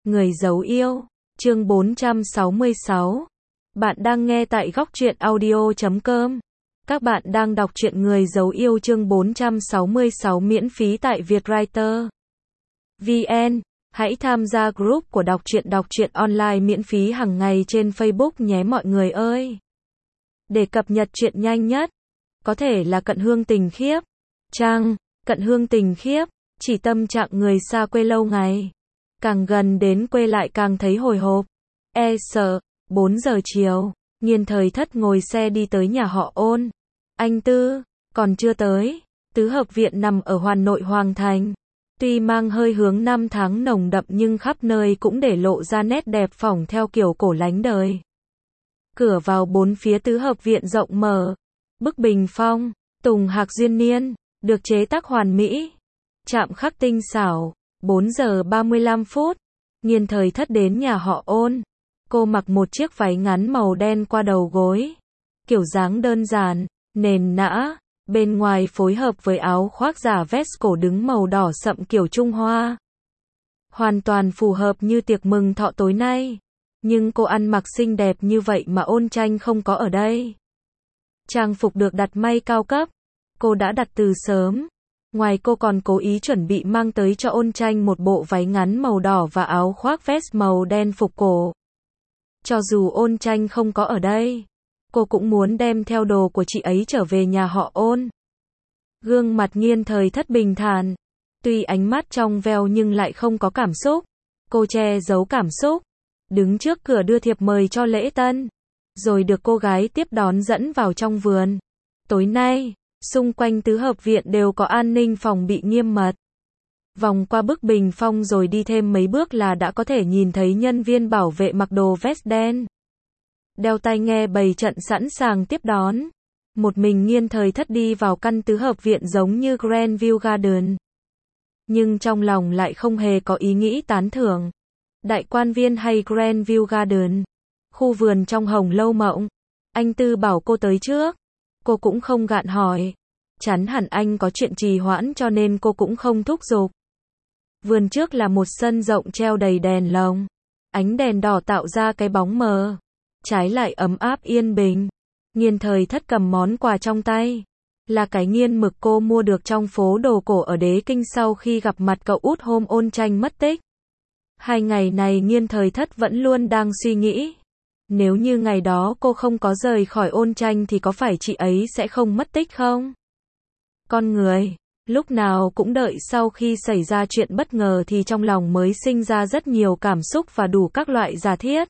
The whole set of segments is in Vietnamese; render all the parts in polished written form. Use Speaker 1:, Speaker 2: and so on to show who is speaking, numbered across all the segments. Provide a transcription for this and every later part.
Speaker 1: Người giấu yêu, chương 466. Bạn đang nghe tại góc truyện audio.com. Các bạn đang đọc truyện Người giấu yêu chương 466 miễn phí tại Vietwriter VN. Hãy tham gia group của đọc truyện online miễn phí hàng ngày trên Facebook nhé mọi người ơi. Để cập nhật truyện nhanh nhất, có thể là Cận Hương Tình Khiếp. Trang, Cận Hương Tình Khiếp, chỉ tâm trạng người xa quê lâu ngày. Càng gần đến quê lại càng thấy hồi hộp, sợ. 4 giờ chiều, Nghiên Thời Thất ngồi xe đi tới nhà họ Ôn. Anh Tư, còn chưa tới. Tứ hợp viện nằm ở Hoàn Nội Hoàng Thành. Tuy mang hơi hướng năm tháng nồng đậm nhưng khắp nơi cũng để lộ ra nét đẹp phỏng theo kiểu cổ lánh đời. Cửa vào bốn phía tứ hợp viện rộng mở. Bức bình phong, tùng hạc duyên niên, được chế tác hoàn mỹ. Chạm khắc tinh xảo. 4 giờ 35 phút, Nghiên Thời Thất đến nhà họ Ôn. Cô mặc một chiếc váy ngắn màu đen qua đầu gối. Kiểu dáng đơn giản, nền nã, bên ngoài phối hợp với áo khoác giả vest cổ đứng màu đỏ sậm kiểu Trung Hoa. Hoàn toàn phù hợp như tiệc mừng thọ tối nay. Nhưng cô ăn mặc xinh đẹp như vậy mà Ôn Tranh không có ở đây. Trang phục được đặt may cao cấp. Cô đã đặt từ sớm. Ngoài cô còn cố ý chuẩn bị mang tới cho Ôn Tranh một bộ váy ngắn màu đỏ và áo khoác vest màu đen phục cổ. Cho dù Ôn Tranh không có ở đây, cô cũng muốn đem theo đồ của chị ấy trở về nhà họ Ôn. Gương mặt Nghiên Thời Thất bình thản, tuy ánh mắt trong veo nhưng lại không có cảm xúc. Cô che giấu cảm xúc, đứng trước cửa đưa thiệp mời cho lễ tân, rồi được cô gái tiếp đón dẫn vào trong vườn. Tối nay, xung quanh tứ hợp viện đều có an ninh phòng bị nghiêm mật. Vòng qua bức bình phong rồi đi thêm mấy bước là đã có thể nhìn thấy nhân viên bảo vệ mặc đồ vest đen, đeo tai nghe bày trận sẵn sàng tiếp đón. Một mình Nghiên Thời Thất đi vào căn tứ hợp viện giống như Grandview Garden. Nhưng trong lòng lại không hề có ý nghĩ tán thưởng. Đại Quan Viên hay Grandview Garden? Khu vườn trong Hồng Lâu Mộng. Anh Tư bảo cô tới trước. Cô cũng không gạn hỏi. Chắn hẳn anh có chuyện trì hoãn cho nên cô cũng không thúc giục. Vườn trước là một sân rộng treo đầy đèn lồng. Ánh đèn đỏ tạo ra cái bóng mờ. Trái lại ấm áp yên bình. Nghiên Thời Thất cầm món quà trong tay. Là cái nghiên mực cô mua được trong phố đồ cổ ở Đế Kinh sau khi gặp mặt cậu út hôm Ôn Tranh mất tích. 2 ngày này Nghiên Thời Thất vẫn luôn đang suy nghĩ. Nếu như ngày đó cô không có rời khỏi Ôn Tranh thì có phải chị ấy sẽ không mất tích không? Con người, lúc nào cũng đợi sau khi xảy ra chuyện bất ngờ thì trong lòng mới sinh ra rất nhiều cảm xúc và đủ các loại giả thiết.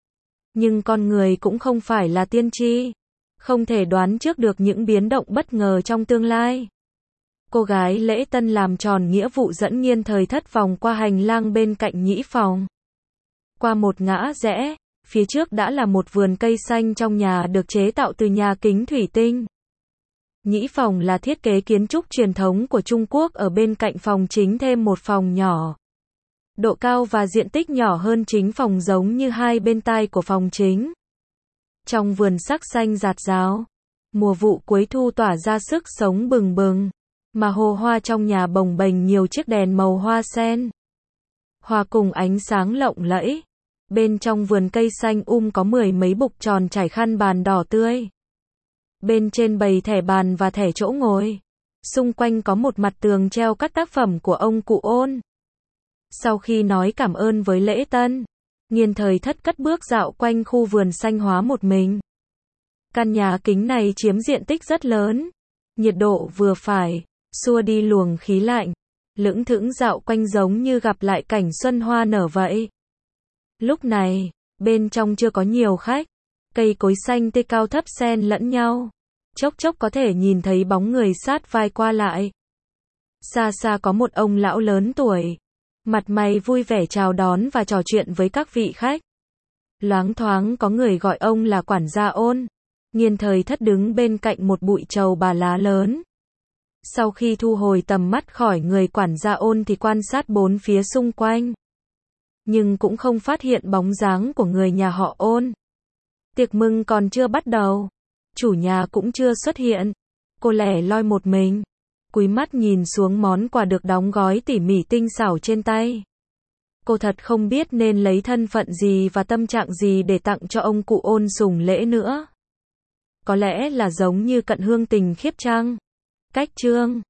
Speaker 1: Nhưng con người cũng không phải là tiên tri, không thể đoán trước được những biến động bất ngờ trong tương lai. Cô gái lễ tân làm tròn nghĩa vụ dẫn Nghiên Thời Thất vòng qua hành lang bên cạnh nhĩ phòng. Qua một ngã rẽ, phía trước đã là một vườn cây xanh trong nhà được chế tạo từ nhà kính thủy tinh. Nhĩ phòng là thiết kế kiến trúc truyền thống của Trung Quốc, ở bên cạnh phòng chính thêm một phòng nhỏ. Độ cao và diện tích nhỏ hơn chính phòng giống như hai bên tai của phòng chính. Trong vườn sắc xanh rạt rào, mùa vụ cuối thu tỏa ra sức sống bừng bừng, mà hồ hoa trong nhà bồng bềnh nhiều chiếc đèn màu hoa sen. Hòa cùng ánh sáng lộng lẫy. Bên trong vườn cây xanh có 10 mấy bục tròn trải khăn bàn đỏ tươi. Bên trên bày thẻ bàn và thẻ chỗ ngồi. Xung quanh có một mặt tường treo các tác phẩm của ông cụ Ôn. Sau khi nói cảm ơn với lễ tân, Nghiên Thời Thất cất bước dạo quanh khu vườn xanh hóa một mình. Căn nhà kính này chiếm diện tích rất lớn. Nhiệt độ vừa phải, xua đi luồng khí lạnh. Lững thững dạo quanh giống như gặp lại cảnh xuân hoa nở vậy. Lúc này, bên trong chưa có nhiều khách. Cây cối xanh tươi cao thấp xen lẫn nhau. Chốc chốc có thể nhìn thấy bóng người sát vai qua lại. Xa xa có một ông lão lớn tuổi. Mặt mày vui vẻ chào đón và trò chuyện với các vị khách. Loáng thoáng có người gọi ông là quản gia Ôn. Nghiên Thời Thất đứng bên cạnh một bụi trầu bà lá lớn. Sau khi thu hồi tầm mắt khỏi người quản gia Ôn thì quan sát bốn phía xung quanh. Nhưng cũng không phát hiện bóng dáng của người nhà họ Ôn. Tiệc mừng còn chưa bắt đầu. Chủ nhà cũng chưa xuất hiện. Cô lẻ loi một mình. Cúi mắt nhìn xuống món quà được đóng gói tỉ mỉ tinh xảo trên tay. Cô thật không biết nên lấy thân phận gì và tâm trạng gì để tặng cho ông cụ Ôn Sùng lễ nữa. Có lẽ là giống như Cận Hương Tình Khiếp chăng? Cách chương